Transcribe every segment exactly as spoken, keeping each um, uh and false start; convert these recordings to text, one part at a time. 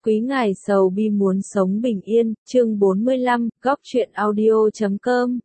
Quý ngài sầu bi muốn sống bình yên, chương bốn mươi lăm, góc truyện audio chấm com.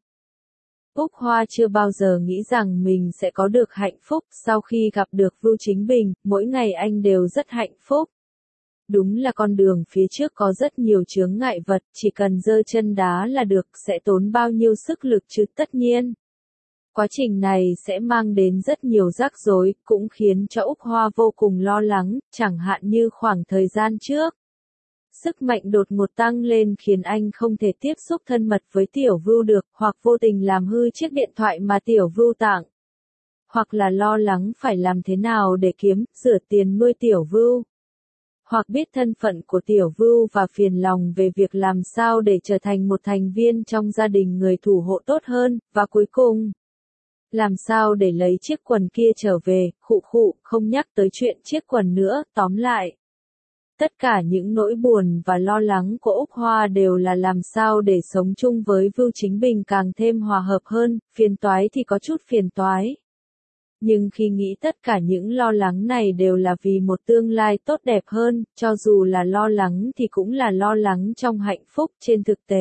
Úc Hoa chưa bao giờ nghĩ rằng mình sẽ có được hạnh phúc, sau khi gặp được Vưu Chính Bình, mỗi ngày anh đều rất hạnh phúc. Đúng là con đường phía trước có rất nhiều chướng ngại vật, chỉ cần giơ chân đá là được, sẽ tốn bao nhiêu sức lực chứ tất nhiên. Quá trình này sẽ mang đến rất nhiều rắc rối, cũng khiến cho Úc Hoa vô cùng lo lắng, chẳng hạn như khoảng thời gian trước. Sức mạnh đột ngột tăng lên khiến anh không thể tiếp xúc thân mật với Tiểu Vưu được, hoặc vô tình làm hư chiếc điện thoại mà Tiểu Vưu tặng. Hoặc là lo lắng phải làm thế nào để kiếm, rửa tiền nuôi Tiểu Vưu. Hoặc biết thân phận của Tiểu Vưu và phiền lòng về việc làm sao để trở thành một thành viên trong gia đình người thủ hộ tốt hơn, và cuối cùng, làm sao để lấy chiếc quần kia trở về, khụ khụ, không nhắc tới chuyện chiếc quần nữa, tóm lại. Tất cả những nỗi buồn và lo lắng của Úc Hoa đều là làm sao để sống chung với Vưu Chính Bình càng thêm hòa hợp hơn, phiền toái thì có chút phiền toái. Nhưng khi nghĩ tất cả những lo lắng này đều là vì một tương lai tốt đẹp hơn, cho dù là lo lắng thì cũng là lo lắng trong hạnh phúc trên thực tế.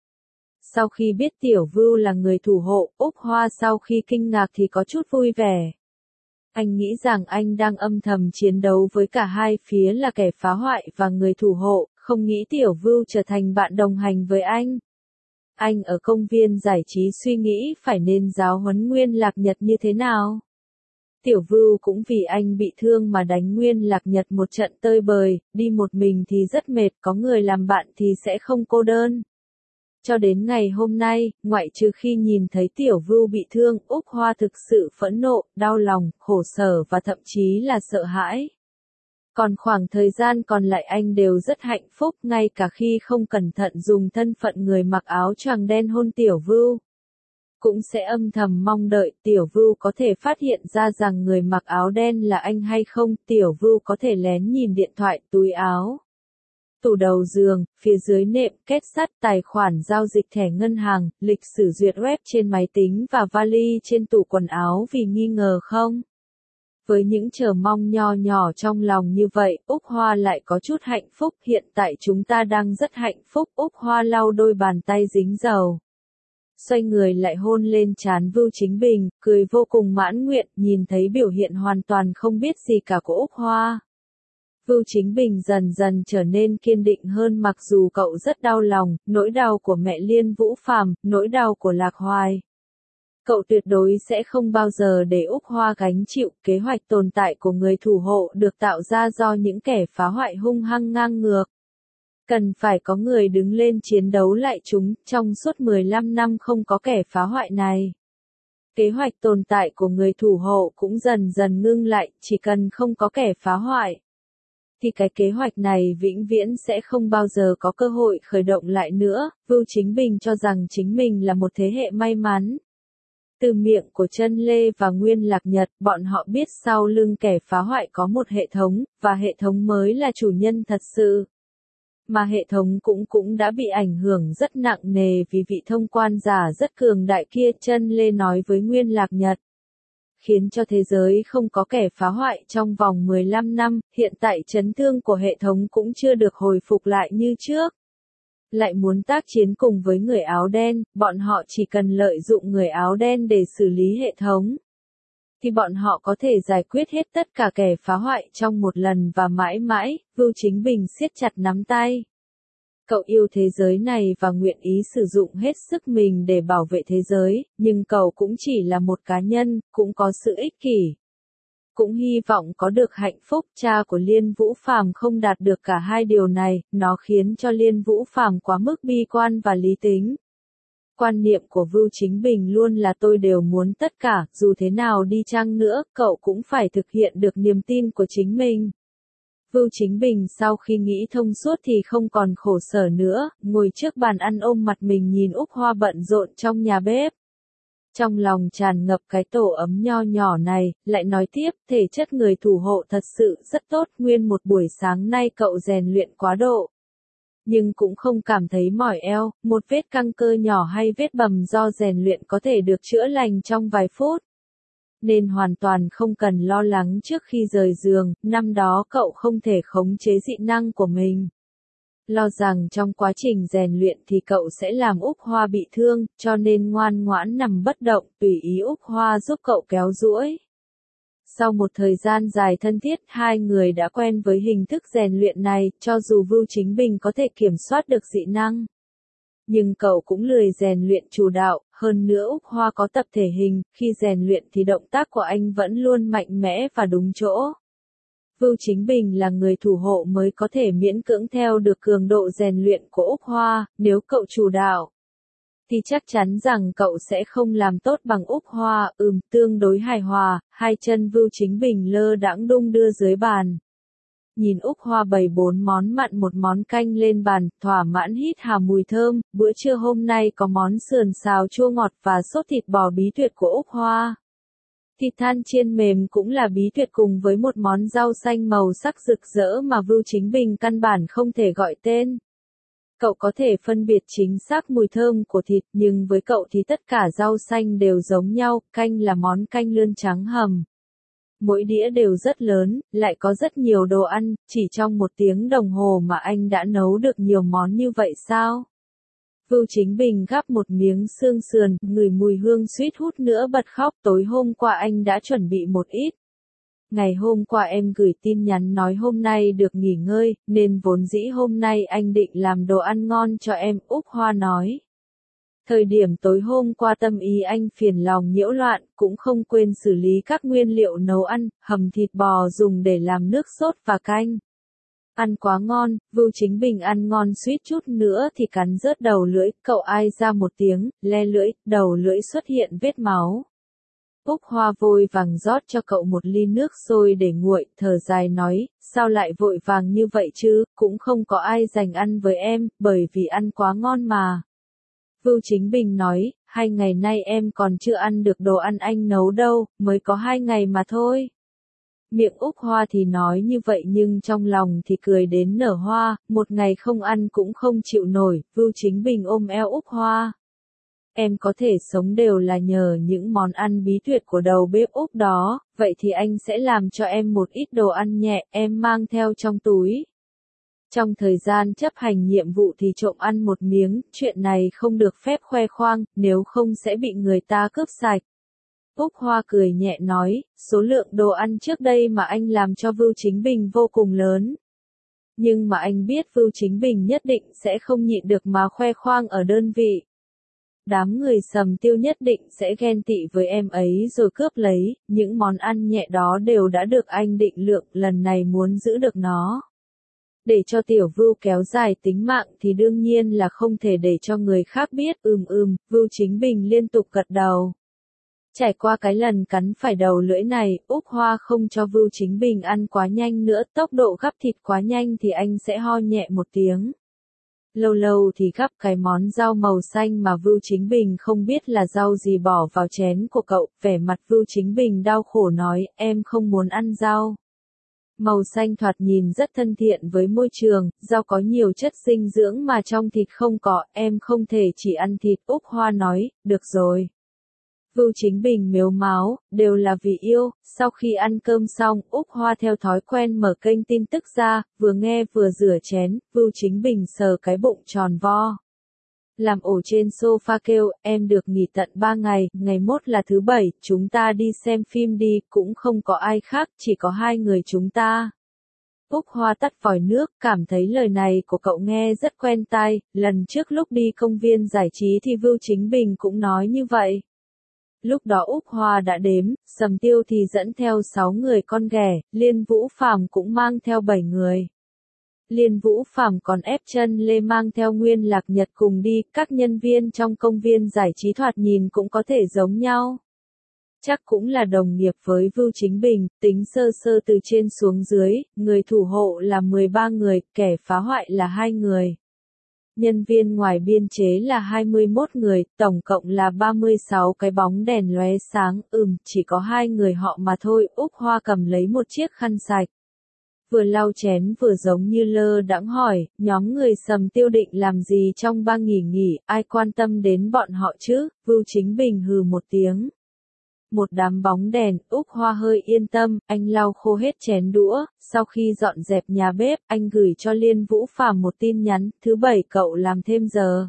Sau khi biết Tiểu Vưu là người thủ hộ, Úc Hoa sau khi kinh ngạc thì có chút vui vẻ. Anh nghĩ rằng anh đang âm thầm chiến đấu với cả hai phía là kẻ phá hoại và người thủ hộ, không nghĩ Tiểu Vưu trở thành bạn đồng hành với anh. Anh ở công viên giải trí suy nghĩ phải nên giáo huấn Nguyên Lạc Nhật như thế nào. Tiểu Vưu cũng vì anh bị thương mà đánh Nguyên Lạc Nhật một trận tơi bời, đi một mình thì rất mệt, có người làm bạn thì sẽ không cô đơn. Cho đến ngày hôm nay, ngoại trừ khi nhìn thấy Tiểu Vưu bị thương, Úc Hoa thực sự phẫn nộ, đau lòng, khổ sở và thậm chí là sợ hãi. Còn khoảng thời gian còn lại anh đều rất hạnh phúc, ngay cả khi không cẩn thận dùng thân phận người mặc áo choàng đen hôn Tiểu Vưu. Cũng sẽ âm thầm mong đợi Tiểu Vưu có thể phát hiện ra rằng người mặc áo đen là anh hay không, Tiểu Vưu có thể lén nhìn điện thoại, túi áo, tủ đầu giường, phía dưới nệm, kết sắt, tài khoản giao dịch thẻ ngân hàng, lịch sử duyệt web trên máy tính và vali trên tủ quần áo vì nghi ngờ không. Với những chờ mong nho nhỏ trong lòng như vậy, Úc Hoa lại có chút hạnh phúc, hiện tại chúng ta đang rất hạnh phúc, Úc Hoa lau đôi bàn tay dính dầu. Xoay người lại hôn lên trán Vưu Chính Bình, cười vô cùng mãn nguyện, nhìn thấy biểu hiện hoàn toàn không biết gì cả của Úc Hoa. Vưu Chính Bình dần dần trở nên kiên định hơn mặc dù cậu rất đau lòng, nỗi đau của mẹ Liên Vũ Phàm, nỗi đau của Lạc Hoài. Cậu tuyệt đối sẽ không bao giờ để Úc Hoa gánh chịu, kế hoạch tồn tại của người thủ hộ được tạo ra do những kẻ phá hoại hung hăng ngang ngược. Cần phải có người đứng lên chiến đấu lại chúng, trong suốt mười lăm năm không có kẻ phá hoại này. Kế hoạch tồn tại của người thủ hộ cũng dần dần ngưng lại, chỉ cần không có kẻ phá hoại, thì cái kế hoạch này vĩnh viễn sẽ không bao giờ có cơ hội khởi động lại nữa. Vưu Chính Bình cho rằng chính mình là một thế hệ may mắn. Từ miệng của Chân Lê và Nguyên Lạc Nhật, bọn họ biết sau lưng kẻ phá hoại có một hệ thống, và hệ thống mới là chủ nhân thật sự. Mà hệ thống cũng cũng đã bị ảnh hưởng rất nặng nề vì vị thông quan giả rất cường đại kia, Chân Lê nói với Nguyên Lạc Nhật. Khiến cho thế giới không có kẻ phá hoại trong vòng mười lăm năm, hiện tại chấn thương của hệ thống cũng chưa được hồi phục lại như trước. Lại muốn tác chiến cùng với người áo đen, bọn họ chỉ cần lợi dụng người áo đen để xử lý hệ thống. Thì bọn họ có thể giải quyết hết tất cả kẻ phá hoại trong một lần và mãi mãi, Vưu Chính Bình siết chặt nắm tay. Cậu yêu thế giới này và nguyện ý sử dụng hết sức mình để bảo vệ thế giới, nhưng cậu cũng chỉ là một cá nhân, cũng có sự ích kỷ. Cũng hy vọng có được hạnh phúc, cha của Liên Vũ Phàm không đạt được cả hai điều này, nó khiến cho Liên Vũ Phàm quá mức bi quan và lý tính. Quan niệm của Vưu Chính Bình luôn là tôi đều muốn tất cả, dù thế nào đi chăng nữa, cậu cũng phải thực hiện được niềm tin của chính mình. Vưu Chính Bình sau khi nghĩ thông suốt thì không còn khổ sở nữa, ngồi trước bàn ăn ôm mặt mình nhìn Úc Hoa bận rộn trong nhà bếp. Trong lòng tràn ngập cái tổ ấm nho nhỏ này, lại nói tiếp, thể chất người thủ hộ thật sự rất tốt, nguyên một buổi sáng nay cậu rèn luyện quá độ. Nhưng cũng không cảm thấy mỏi eo, một vết căng cơ nhỏ hay vết bầm do rèn luyện có thể được chữa lành trong vài phút. Nên hoàn toàn không cần lo lắng trước khi rời giường, năm đó cậu không thể khống chế dị năng của mình. Lo rằng trong quá trình rèn luyện thì cậu sẽ làm Úc Hoa bị thương, cho nên ngoan ngoãn nằm bất động, tùy ý Úc Hoa giúp cậu kéo duỗi. Sau một thời gian dài thân thiết, hai người đã quen với hình thức rèn luyện này, cho dù Vưu Chính Bình có thể kiểm soát được dị năng. Nhưng cậu cũng lười rèn luyện chủ đạo, hơn nữa Úc Hoa có tập thể hình, khi rèn luyện thì động tác của anh vẫn luôn mạnh mẽ và đúng chỗ. Vưu Chính Bình là người thủ hộ mới có thể miễn cưỡng theo được cường độ rèn luyện của Úc Hoa, nếu cậu chủ đạo, thì chắc chắn rằng cậu sẽ không làm tốt bằng Úc Hoa, ừm, tương đối hài hòa, hai chân Vưu Chính Bình lơ đãng đung đưa dưới bàn. Nhìn Úc Hoa bày bốn món mặn một món canh lên bàn, thỏa mãn hít hà mùi thơm, bữa trưa hôm nay có món sườn xào chua ngọt và sốt thịt bò bí tuyệt của Úc Hoa. Thịt than chiên mềm cũng là bí tuyệt cùng với một món rau xanh màu sắc rực rỡ mà Vưu Chính Bình căn bản không thể gọi tên. Cậu có thể phân biệt chính xác mùi thơm của thịt, nhưng với cậu thì tất cả rau xanh đều giống nhau, canh là món canh lươn trắng hầm. Mỗi đĩa đều rất lớn, lại có rất nhiều đồ ăn, chỉ trong một tiếng đồng hồ mà anh đã nấu được nhiều món như vậy sao? Vưu Chính Bình gắp một miếng xương sườn, ngửi mùi hương suýt hút nữa bật khóc, tối hôm qua anh đã chuẩn bị một ít. Ngày hôm qua em gửi tin nhắn nói hôm nay được nghỉ ngơi, nên vốn dĩ hôm nay anh định làm đồ ăn ngon cho em, Úc Hoa nói. Thời điểm tối hôm qua tâm ý anh phiền lòng nhiễu loạn, cũng không quên xử lý các nguyên liệu nấu ăn, hầm thịt bò dùng để làm nước sốt và canh. Ăn quá ngon, Vưu Chính Bình ăn ngon suýt chút nữa thì cắn rớt đầu lưỡi, cậu ai ra một tiếng, le lưỡi, đầu lưỡi xuất hiện vết máu. Úc Hoa vội vàng rót cho cậu một ly nước sôi để nguội, thở dài nói, sao lại vội vàng như vậy chứ, cũng không có ai dành ăn với em, bởi vì ăn quá ngon mà. Vưu Chính Bình nói, hai ngày nay em còn chưa ăn được đồ ăn anh nấu đâu, mới có hai ngày mà thôi. Miệng Úc Hoa thì nói như vậy nhưng trong lòng thì cười đến nở hoa, một ngày không ăn cũng không chịu nổi, Vưu Chính Bình ôm eo Úc Hoa. Em có thể sống đều là nhờ những món ăn bí tuyệt của đầu bếp Úc đó, vậy thì anh sẽ làm cho em một ít đồ ăn nhẹ, em mang theo trong túi. Trong thời gian chấp hành nhiệm vụ thì trộm ăn một miếng, chuyện này không được phép khoe khoang, nếu không sẽ bị người ta cướp sạch. Úc Hoa cười nhẹ nói, số lượng đồ ăn trước đây mà anh làm cho Vưu Chính Bình vô cùng lớn. Nhưng mà anh biết Vưu Chính Bình nhất định sẽ không nhịn được mà khoe khoang ở đơn vị. Đám người Sầm Tiêu nhất định sẽ ghen tị với em ấy rồi cướp lấy, những món ăn nhẹ đó đều đã được anh định lượng, lần này muốn giữ được nó. Để cho tiểu Vưu kéo dài tính mạng thì đương nhiên là không thể để cho người khác biết, ừm ừm, Vưu Chính Bình liên tục gật đầu. Trải qua cái lần cắn phải đầu lưỡi này, Úc Hoa không cho Vưu Chính Bình ăn quá nhanh nữa, tốc độ gắp thịt quá nhanh thì anh sẽ ho nhẹ một tiếng. Lâu lâu thì gắp cái món rau màu xanh mà Vưu Chính Bình không biết là rau gì bỏ vào chén của cậu, vẻ mặt Vưu Chính Bình đau khổ nói, em không muốn ăn rau. Màu xanh thoạt nhìn rất thân thiện với môi trường, rau có nhiều chất dinh dưỡng mà trong thịt không có, em không thể chỉ ăn thịt, Úc Hoa nói, được rồi. Vưu Chính Bình mếu máo, đều là vì yêu, sau khi ăn cơm xong, Úc Hoa theo thói quen mở kênh tin tức ra, vừa nghe vừa rửa chén, Vưu Chính Bình sờ cái bụng tròn vo. Làm ổ trên sofa kêu, em được nghỉ tận ba ngày, ngày mốt là thứ bảy, chúng ta đi xem phim đi, cũng không có ai khác, chỉ có hai người chúng ta. Úc Hoa tắt vòi nước, cảm thấy lời này của cậu nghe rất quen tai, lần trước lúc đi công viên giải trí thì Vưu Chính Bình cũng nói như vậy. Lúc đó Úc Hoa đã đếm, Sầm Tiêu thì dẫn theo sáu người con ghẻ, Liên Vũ Phàm cũng mang theo bảy người. Liên Vũ Phàm còn ép chân Lê mang theo Nguyên Lạc Nhật cùng đi, các nhân viên trong công viên giải trí thoạt nhìn cũng có thể giống nhau. Chắc cũng là đồng nghiệp với Vưu Chính Bình, tính sơ sơ từ trên xuống dưới, người thủ hộ là mười ba người, kẻ phá hoại là hai người. Nhân viên ngoài biên chế là hai mươi mốt người, tổng cộng là ba mươi sáu cái bóng đèn lóe sáng, ừm, chỉ có hai người họ mà thôi, Úc Hoa cầm lấy một chiếc khăn sạch. Vừa lau chén vừa giống như lơ đãng hỏi, nhóm người Sầm Tiêu định làm gì trong ba nghỉ nghỉ, ai quan tâm đến bọn họ chứ, Vưu Chính Bình hừ một tiếng. Một đám bóng đèn, Úc Hoa hơi yên tâm, anh lau khô hết chén đũa, sau khi dọn dẹp nhà bếp, anh gửi cho Liên Vũ Phàm một tin nhắn, thứ bảy cậu làm thêm giờ.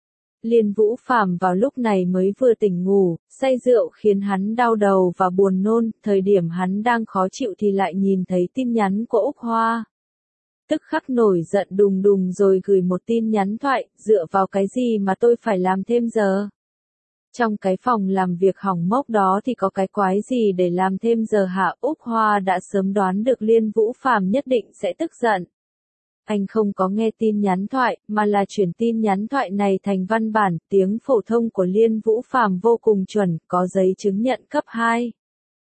Liên Vũ Phàm vào lúc này mới vừa tỉnh ngủ, say rượu khiến hắn đau đầu và buồn nôn, thời điểm hắn đang khó chịu thì lại nhìn thấy tin nhắn của Úc Hoa. Tức khắc nổi giận đùng đùng rồi gửi một tin nhắn thoại, dựa vào cái gì mà tôi phải làm thêm giờ? Trong cái phòng làm việc hỏng mốc đó thì có cái quái gì để làm thêm giờ hả? Úc Hoa đã sớm đoán được Liên Vũ Phàm nhất định sẽ tức giận. Anh không có nghe tin nhắn thoại, mà là chuyển tin nhắn thoại này thành văn bản, tiếng phổ thông của Liên Vũ Phàm vô cùng chuẩn, có giấy chứng nhận cấp hai.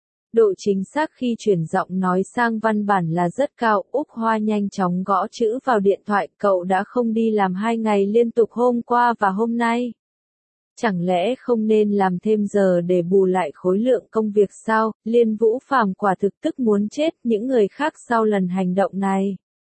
Độ chính xác khi chuyển giọng nói sang văn bản là rất cao. Úc Hoa nhanh chóng gõ chữ vào điện thoại, cậu đã không đi làm hai ngày liên tục hôm qua và hôm nay. Chẳng lẽ không nên làm thêm giờ để bù lại khối lượng công việc sao? Liên Vũ Phàm quả thực tức muốn chết những người khác sau lần hành động này.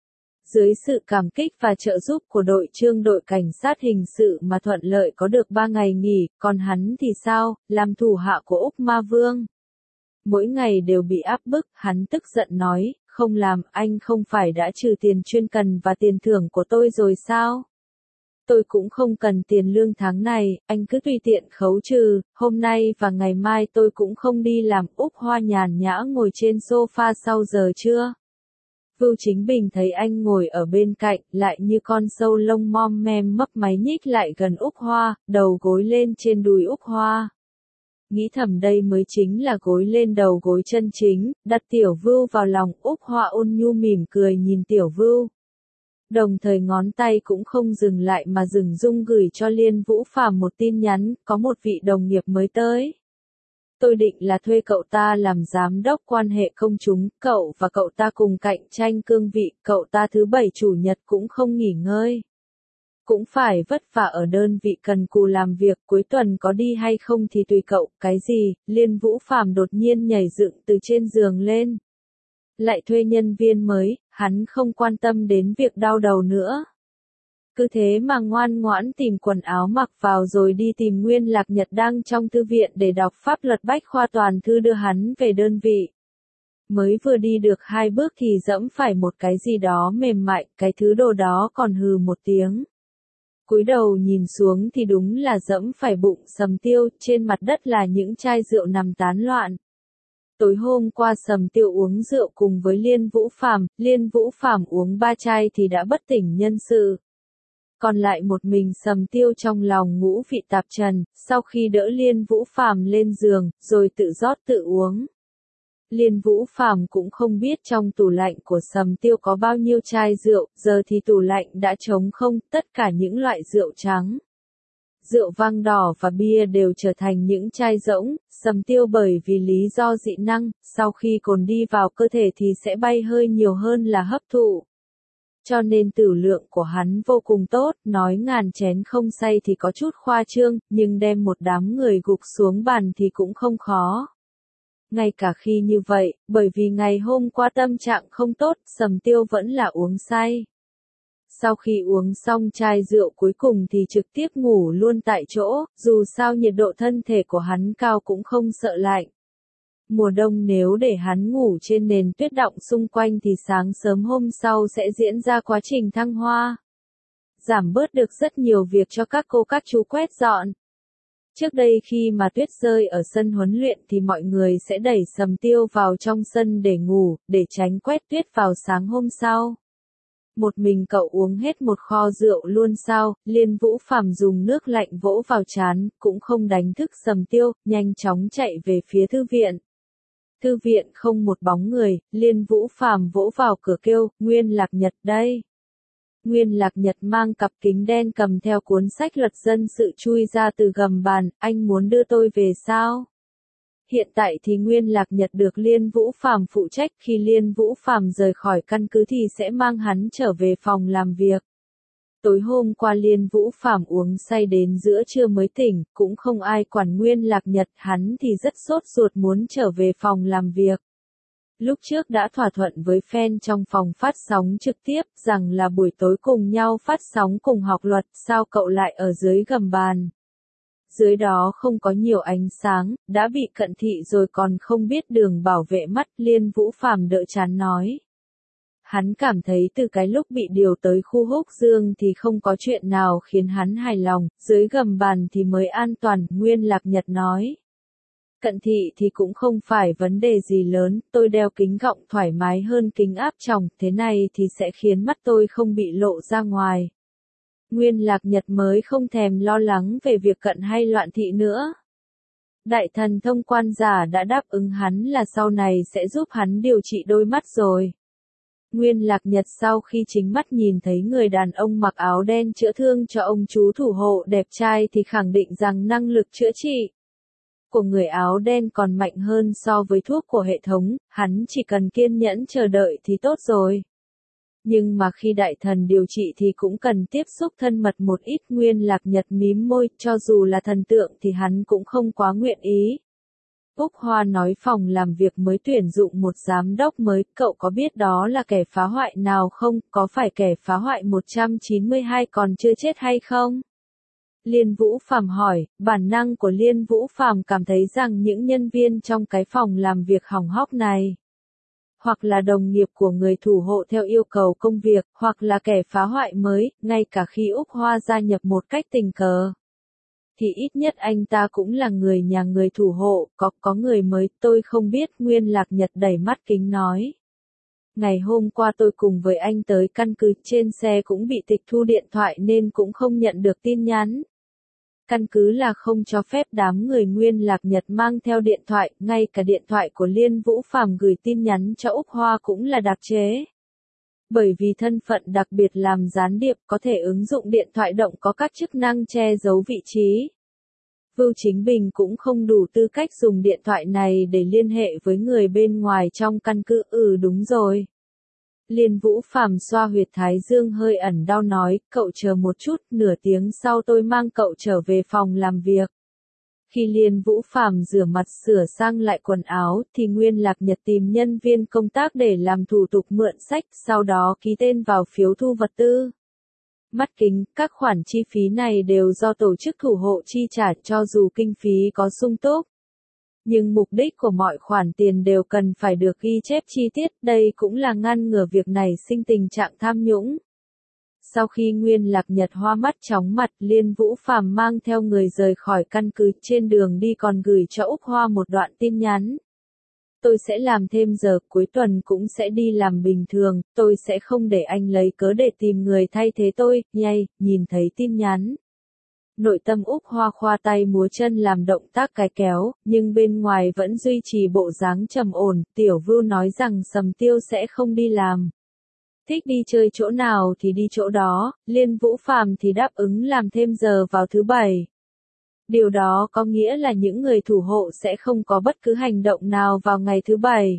Dưới sự cảm kích và trợ giúp của đội trưởng đội cảnh sát hình sự mà thuận lợi có được ba ngày nghỉ, còn hắn thì sao, làm thủ hạ của Úc Ma Vương. Mỗi ngày đều bị áp bức, hắn tức giận nói, không làm, anh không phải đã trừ tiền chuyên cần và tiền thưởng của tôi rồi sao? Tôi cũng không cần tiền lương tháng này, anh cứ tùy tiện khấu trừ, hôm nay và ngày mai tôi cũng không đi làm. Úc Hoa nhàn nhã ngồi trên sofa sau giờ trưa. Vưu Chính Bình thấy anh ngồi ở bên cạnh, lại như con sâu lông mom mem mấp máy nhích lại gần Úc Hoa, đầu gối lên trên đùi Úc Hoa. Nghĩ thầm đây mới chính là gối lên đầu gối chân chính, đặt Tiểu Vưu vào lòng. Úc Hoa ôn nhu mỉm cười nhìn Tiểu Vưu. Đồng thời ngón tay cũng không dừng lại mà dừng dung gửi cho Liên Vũ Phàm một tin nhắn, có một vị đồng nghiệp mới tới. Tôi định là thuê cậu ta làm giám đốc quan hệ công chúng, cậu và cậu ta cùng cạnh tranh cương vị, cậu ta thứ bảy chủ nhật cũng không nghỉ ngơi. Cũng phải vất vả ở đơn vị cần cù làm việc, cuối tuần có đi hay không thì tùy cậu. Cái gì? Liên Vũ Phàm đột nhiên nhảy dựng từ trên giường lên. Lại thuê nhân viên mới, hắn không quan tâm đến việc đau đầu nữa. Cứ thế mà ngoan ngoãn tìm quần áo mặc vào rồi đi tìm Nguyên Lạc Nhật đang trong thư viện để đọc pháp luật bách khoa toàn thư đưa hắn về đơn vị. Mới vừa đi được hai bước thì dẫm phải một cái gì đó mềm mại, cái thứ đồ đó còn hừ một tiếng. Cúi đầu nhìn xuống thì đúng là dẫm phải bụng Sầm Tiêu, trên mặt đất là những chai rượu nằm tán loạn. Tối hôm qua Sầm Tiêu uống rượu cùng với Liên Vũ Phàm, Liên Vũ Phàm uống ba chai thì đã bất tỉnh nhân sự. Còn lại một mình Sầm Tiêu trong lòng ngũ vị tạp trần, sau khi đỡ Liên Vũ Phàm lên giường, rồi tự rót tự uống. Liên Vũ Phàm cũng không biết trong tủ lạnh của Sầm Tiêu có bao nhiêu chai rượu, giờ thì tủ lạnh đã trống không, tất cả những loại rượu trắng, rượu vang đỏ và bia đều trở thành những chai rỗng. Sầm Tiêu bởi vì lý do dị năng, sau khi cồn đi vào cơ thể thì sẽ bay hơi nhiều hơn là hấp thụ. Cho nên tử lượng của hắn vô cùng tốt, nói ngàn chén không say thì có chút khoa trương, nhưng đem một đám người gục xuống bàn thì cũng không khó. Ngay cả khi như vậy, bởi vì ngày hôm qua tâm trạng không tốt, Sầm Tiêu vẫn là uống say. Sau khi uống xong chai rượu cuối cùng thì trực tiếp ngủ luôn tại chỗ, dù sao nhiệt độ thân thể của hắn cao cũng không sợ lạnh. Mùa đông nếu để hắn ngủ trên nền tuyết đọng xung quanh thì sáng sớm hôm sau sẽ diễn ra quá trình thăng hoa. Giảm bớt được rất nhiều việc cho các cô các chú quét dọn. Trước đây khi mà tuyết rơi ở sân huấn luyện thì mọi người sẽ đẩy Sầm Tiêu vào trong sân để ngủ, để tránh quét tuyết vào sáng hôm sau. Một mình cậu uống hết một kho rượu luôn sao? Liên Vũ Phàm dùng nước lạnh vỗ vào trán, cũng không đánh thức Sầm Tiêu, nhanh chóng chạy về phía thư viện. Thư viện không một bóng người, Liên Vũ Phàm vỗ vào cửa kêu, Nguyên Lạc Nhật đây. Nguyên Lạc Nhật mang cặp kính đen cầm theo cuốn sách luật dân sự chui ra từ gầm bàn, anh muốn đưa tôi về sao? Hiện tại thì Nguyên Lạc Nhật được Liên Vũ Phàm phụ trách, khi Liên Vũ Phàm rời khỏi căn cứ thì sẽ mang hắn trở về phòng làm việc. Tối hôm qua Liên Vũ Phàm uống say đến giữa trưa mới tỉnh, cũng không ai quản Nguyên Lạc Nhật, hắn thì rất sốt ruột muốn trở về phòng làm việc. Lúc trước đã thỏa thuận với fan trong phòng phát sóng trực tiếp, rằng là buổi tối cùng nhau phát sóng cùng học luật, sao cậu lại ở dưới gầm bàn? dưới đó không có nhiều ánh sáng, đã bị cận thị rồi còn không biết đường bảo vệ mắt, Liên Vũ Phàm đỡ chán nói. Hắn cảm thấy từ cái lúc bị điều tới khu húc dương thì không có chuyện nào khiến hắn hài lòng, dưới gầm bàn thì mới an toàn, Nguyên Lạc Nhật nói. Cận thị thì cũng không phải vấn đề gì lớn, tôi đeo kính gọng thoải mái hơn kính áp tròng, thế này thì sẽ khiến mắt tôi không bị lộ ra ngoài. Nguyên Lạc Nhật mới không thèm lo lắng về việc cận hay loạn thị nữa. Đại thần thông quan giả đã đáp ứng hắn là sau này sẽ giúp hắn điều trị đôi mắt rồi. Nguyên Lạc Nhật sau khi chính mắt nhìn thấy người đàn ông mặc áo đen chữa thương cho ông chú thủ hộ đẹp trai thì khẳng định rằng năng lực chữa trị của người áo đen còn mạnh hơn so với thuốc của hệ thống, hắn chỉ cần kiên nhẫn chờ đợi thì tốt rồi. Nhưng mà khi đại thần điều trị thì cũng cần tiếp xúc thân mật một ít. Nguyên Lạc Nhật mím môi, cho dù là thần tượng thì hắn cũng không quá nguyện ý. Úc Hoa nói phòng làm việc mới tuyển dụng một giám đốc mới, cậu có biết đó là kẻ phá hoại nào không, có phải kẻ phá hoại một trăm chín mươi hai còn chưa chết hay không? Liên Vũ Phàm hỏi, bản năng của Liên Vũ Phàm cảm thấy rằng những nhân viên trong cái phòng làm việc hỏng hóc này, hoặc là đồng nghiệp của người thủ hộ theo yêu cầu công việc, hoặc là kẻ phá hoại mới, ngay cả khi Úc Hoa gia nhập một cách tình cờ. Thì ít nhất anh ta cũng là người nhà người thủ hộ, có, có người mới, tôi không biết, Nguyên Lạc Nhật đẩy mắt kính nói. Ngày hôm qua tôi cùng với anh tới căn cứ, trên xe cũng bị tịch thu điện thoại nên cũng không nhận được tin nhắn. Căn cứ là không cho phép đám người Nguyên Lạc Nhật mang theo điện thoại, ngay cả điện thoại của Liên Vũ Phàm gửi tin nhắn cho Úc Hoa cũng là đặc chế. Bởi vì thân phận đặc biệt làm gián điệp có thể ứng dụng điện thoại động có các chức năng che giấu vị trí. Vưu Chính Bình cũng không đủ tư cách dùng điện thoại này để liên hệ với người bên ngoài trong căn cứ. Ừ đúng rồi. Liên Vũ Phàm xoa huyệt thái dương hơi ẩn đau nói, cậu chờ một chút, nửa tiếng sau tôi mang cậu trở về phòng làm việc. Khi Liên Vũ Phàm rửa mặt sửa sang lại quần áo thì Nguyên Lạc Nhật tìm nhân viên công tác để làm thủ tục mượn sách, sau đó ký tên vào phiếu thu vật tư. Mắt kính, các khoản chi phí này đều do tổ chức thủ hộ chi trả, cho dù kinh phí có sung túc. Nhưng mục đích của mọi khoản tiền đều cần phải được ghi chép chi tiết, đây cũng là ngăn ngừa việc này sinh tình trạng tham nhũng. Sau khi Nguyên Lạc Nhật hoa mắt chóng mặt, Liên Vũ Phàm mang theo người rời khỏi căn cứ, trên đường đi còn gửi cho Úc Hoa một đoạn tin nhắn. Tôi sẽ làm thêm giờ, cuối tuần cũng sẽ đi làm bình thường, tôi sẽ không để anh lấy cớ để tìm người thay thế tôi, nhây, nhìn thấy tin nhắn. Nội tâm Úc Hoa khoa tay múa chân làm động tác cái kéo, nhưng bên ngoài vẫn duy trì bộ dáng trầm ổn. Tiểu Vưu nói rằng Sầm Tiêu sẽ không đi làm. Thích đi chơi chỗ nào thì đi chỗ đó, Liên Vũ Phàm thì đáp ứng làm thêm giờ vào thứ bảy. Điều đó có nghĩa là những người thủ hộ sẽ không có bất cứ hành động nào vào ngày thứ bảy.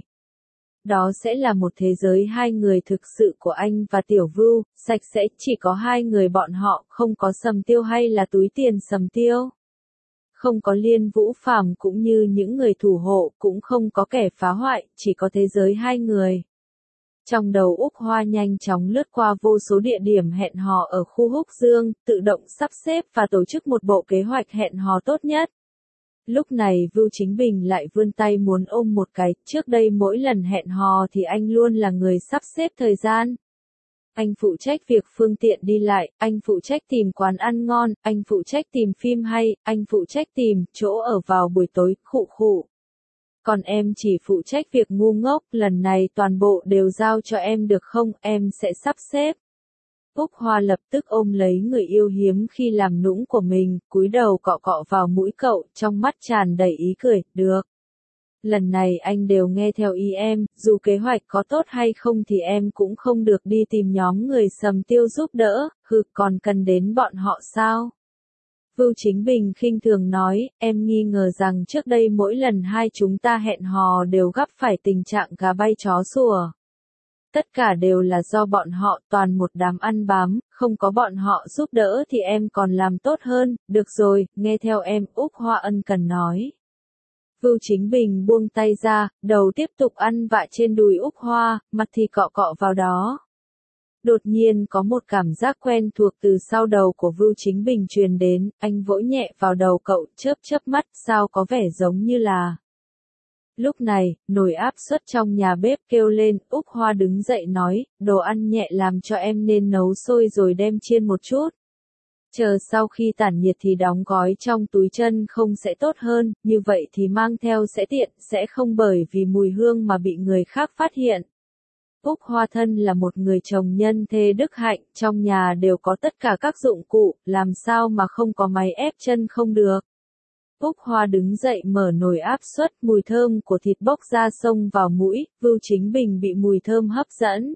Đó sẽ là một thế giới hai người thực sự của anh và Tiểu Vưu, sạch sẽ, chỉ có hai người bọn họ, không có Sầm Tiêu hay là túi tiền Sầm Tiêu. Không có Liên Vũ Phàm cũng như những người thủ hộ, cũng không có kẻ phá hoại, chỉ có thế giới hai người. Trong đầu Úc Hoa nhanh chóng lướt qua vô số địa điểm hẹn hò ở khu Húc Dương, tự động sắp xếp và tổ chức một bộ kế hoạch hẹn hò tốt nhất. Lúc này Vưu Chính Bình lại vươn tay muốn ôm một cái, trước đây mỗi lần hẹn hò thì anh luôn là người sắp xếp thời gian. Anh phụ trách việc phương tiện đi lại, anh phụ trách tìm quán ăn ngon, anh phụ trách tìm phim hay, anh phụ trách tìm chỗ ở vào buổi tối, khụ khụ. Còn em chỉ phụ trách việc ngu ngốc, lần này toàn bộ đều giao cho em được không, em sẽ sắp xếp. Úc Hoa lập tức ôm lấy người yêu hiếm khi làm nũng của mình, cúi đầu cọ cọ vào mũi cậu, trong mắt tràn đầy ý cười, được. Lần này anh đều nghe theo ý em, dù kế hoạch có tốt hay không thì em cũng không được đi tìm nhóm người Sầm Tiêu giúp đỡ, hừ, còn cần đến bọn họ sao? Vưu Chính Bình khinh thường nói, em nghi ngờ rằng trước đây mỗi lần hai chúng ta hẹn hò đều gặp phải tình trạng gà bay chó sủa. Tất cả đều là do bọn họ, toàn một đám ăn bám, không có bọn họ giúp đỡ thì em còn làm tốt hơn, được rồi, nghe theo em, Úc Hoa ân cần nói. Vưu Chính Bình buông tay ra, đầu tiếp tục ăn vạ trên đùi Úc Hoa, mặt thì cọ cọ vào đó. Đột nhiên có một cảm giác quen thuộc từ sau đầu của Vưu Chính Bình truyền đến, anh vỗ nhẹ vào đầu cậu, chớp chớp mắt, sao có vẻ giống như là... Lúc này, nồi áp suất trong nhà bếp kêu lên, Úc Hoa đứng dậy nói, đồ ăn nhẹ làm cho em nên nấu sôi rồi đem chiên một chút. Chờ sau khi tản nhiệt thì đóng gói trong túi chân không sẽ tốt hơn, như vậy thì mang theo sẽ tiện, sẽ không bởi vì mùi hương mà bị người khác phát hiện. Úc Hoa thân là một người chồng nhân thê đức hạnh, trong nhà đều có tất cả các dụng cụ, làm sao mà không có máy ép chân không được. Úc Hoa đứng dậy mở nồi áp suất, mùi thơm của thịt bốc ra xông vào mũi, Vưu Chính Bình bị mùi thơm hấp dẫn.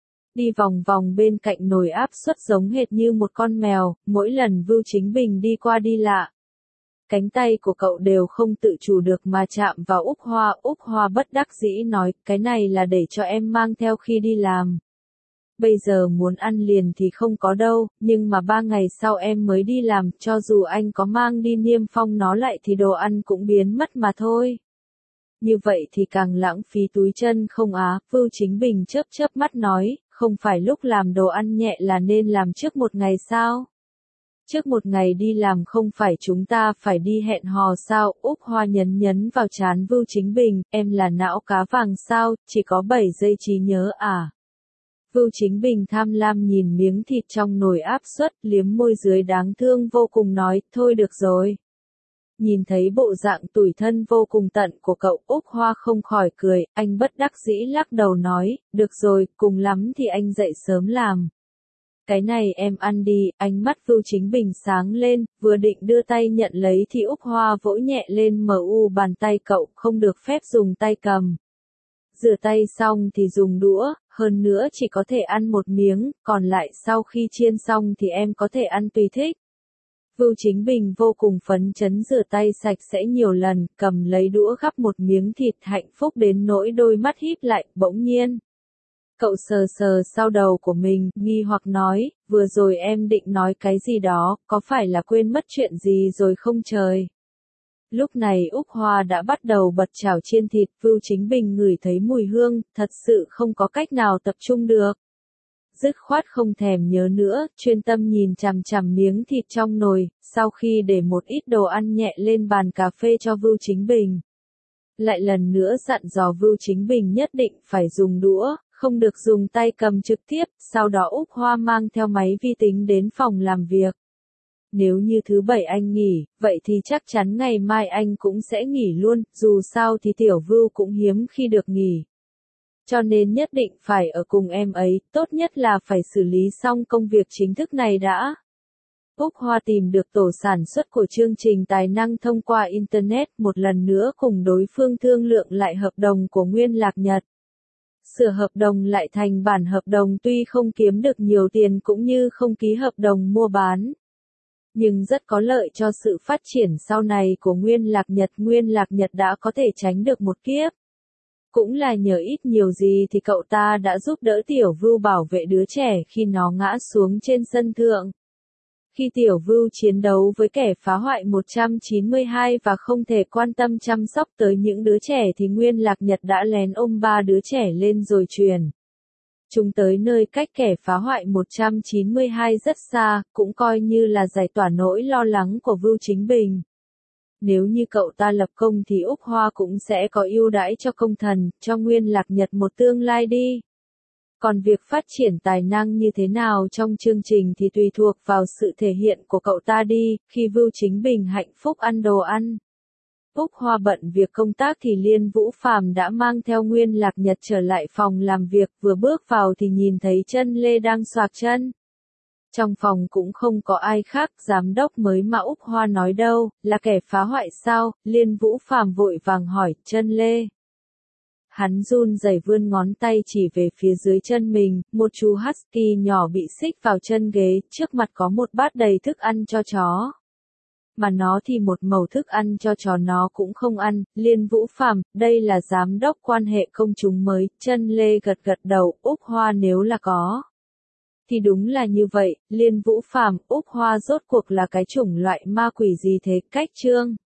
Đi vòng vòng bên cạnh nồi áp suất giống hệt như một con mèo, mỗi lần Vưu Chính Bình đi qua đi lại. Cánh tay của cậu đều không tự chủ được mà chạm vào Úc Hoa, Úc Hoa bất đắc dĩ nói, cái này là để cho em mang theo khi đi làm. Bây giờ muốn ăn liền thì không có đâu, nhưng mà ba ngày sau em mới đi làm, cho dù anh có mang đi niêm phong nó lại thì đồ ăn cũng biến mất mà thôi. Như vậy thì càng lãng phí túi chân không á, Vưu Chính Bình chớp chớp mắt nói, không phải lúc làm đồ ăn nhẹ là nên làm trước một ngày sao? Trước một ngày đi làm không phải chúng ta phải đi hẹn hò sao? Úc Hoa nhấn nhấn vào trán Vưu Chính Bình, em là não cá vàng sao, chỉ có bảy giây trí nhớ à? Vưu Chính Bình tham lam nhìn miếng thịt trong nồi áp suất, liếm môi dưới đáng thương vô cùng nói, thôi được rồi. Nhìn thấy bộ dạng tủi thân vô cùng tận của cậu, Úc Hoa không khỏi cười, anh bất đắc dĩ lắc đầu nói, được rồi, cùng lắm thì anh dậy sớm làm. Cái này em ăn đi, ánh mắt Vưu Chính Bình sáng lên, vừa định đưa tay nhận lấy thì Úc Hoa vỗ nhẹ lên mờ u bàn tay cậu, không được phép dùng tay cầm. Rửa tay xong thì dùng đũa, hơn nữa chỉ có thể ăn một miếng, còn lại sau khi chiên xong thì em có thể ăn tùy thích. Vưu Chính Bình vô cùng phấn chấn rửa tay sạch sẽ nhiều lần, cầm lấy đũa gắp một miếng thịt hạnh phúc đến nỗi đôi mắt híp lại, bỗng nhiên. Cậu sờ sờ sau đầu của mình, nghi hoặc nói, vừa rồi em định nói cái gì đó, có phải là quên mất chuyện gì rồi không trời? Lúc này Úc Hoa đã bắt đầu bật chảo chiên thịt, Vưu Chính Bình ngửi thấy mùi hương, thật sự không có cách nào tập trung được. Dứt khoát không thèm nhớ nữa, chuyên tâm nhìn chằm chằm miếng thịt trong nồi, sau khi để một ít đồ ăn nhẹ lên bàn cà phê cho Vưu Chính Bình. Lại lần nữa dặn dò Vưu Chính Bình nhất định phải dùng đũa, không được dùng tay cầm trực tiếp, sau đó Úc Hoa mang theo máy vi tính đến phòng làm việc. Nếu như thứ bảy anh nghỉ, vậy thì chắc chắn ngày mai anh cũng sẽ nghỉ luôn, dù sao thì tiểu Vưu cũng hiếm khi được nghỉ. Cho nên nhất định phải ở cùng em ấy, tốt nhất là phải xử lý xong công việc chính thức này đã. Úc Hoa tìm được tổ sản xuất của chương trình tài năng thông qua Internet, một lần nữa cùng đối phương thương lượng lại hợp đồng của Nguyên Lạc Nhật. Sửa hợp đồng lại thành bản hợp đồng tuy không kiếm được nhiều tiền cũng như không ký hợp đồng mua bán. Nhưng rất có lợi cho sự phát triển sau này của Nguyên Lạc Nhật. Nguyên Lạc Nhật đã có thể tránh được một kiếp. Cũng là nhờ ít nhiều gì thì cậu ta đã giúp đỡ Tiểu Vưu bảo vệ đứa trẻ khi nó ngã xuống trên sân thượng. Khi Tiểu Vưu chiến đấu với kẻ phá hoại một trăm chín mươi hai và không thể quan tâm chăm sóc tới những đứa trẻ thì Nguyên Lạc Nhật đã lén ôm ba đứa trẻ lên rồi truyền chúng tới nơi cách kẻ phá hoại một trăm chín mươi hai rất xa, cũng coi như là giải tỏa nỗi lo lắng của Vưu Chính Bình. Nếu như cậu ta lập công thì Úc Hoa cũng sẽ có ưu đãi cho công thần, cho Nguyên Lạc Nhật một tương lai đi. Còn việc phát triển tài năng như thế nào trong chương trình thì tùy thuộc vào sự thể hiện của cậu ta đi, khi Vưu Chính Bình hạnh phúc ăn đồ ăn. Úc Hoa bận việc công tác thì Liên Vũ Phàm đã mang theo Nguyên Lạc Nhật trở lại phòng làm việc, vừa bước vào thì nhìn thấy Chân Lê đang xoạc chân. Trong phòng cũng không có ai khác, giám đốc mới mà Úc Hoa nói đâu, là kẻ phá hoại sao? Liên Vũ Phàm vội vàng hỏi, Chân Lê. Hắn run rẩy vươn ngón tay chỉ về phía dưới chân mình, một chú husky nhỏ bị xích vào chân ghế, trước mặt có một bát đầy thức ăn cho chó. Mà nó thì một mẩu thức ăn cho chó nó cũng không ăn. Liên Vũ Phàm, đây là giám đốc quan hệ công chúng mới. Chân Lê gật gật đầu, Úc Hoa nếu là có. Thì đúng là như vậy, Liên Vũ Phàm, Úc Hoa rốt cuộc là cái chủng loại ma quỷ gì thế? Cách chương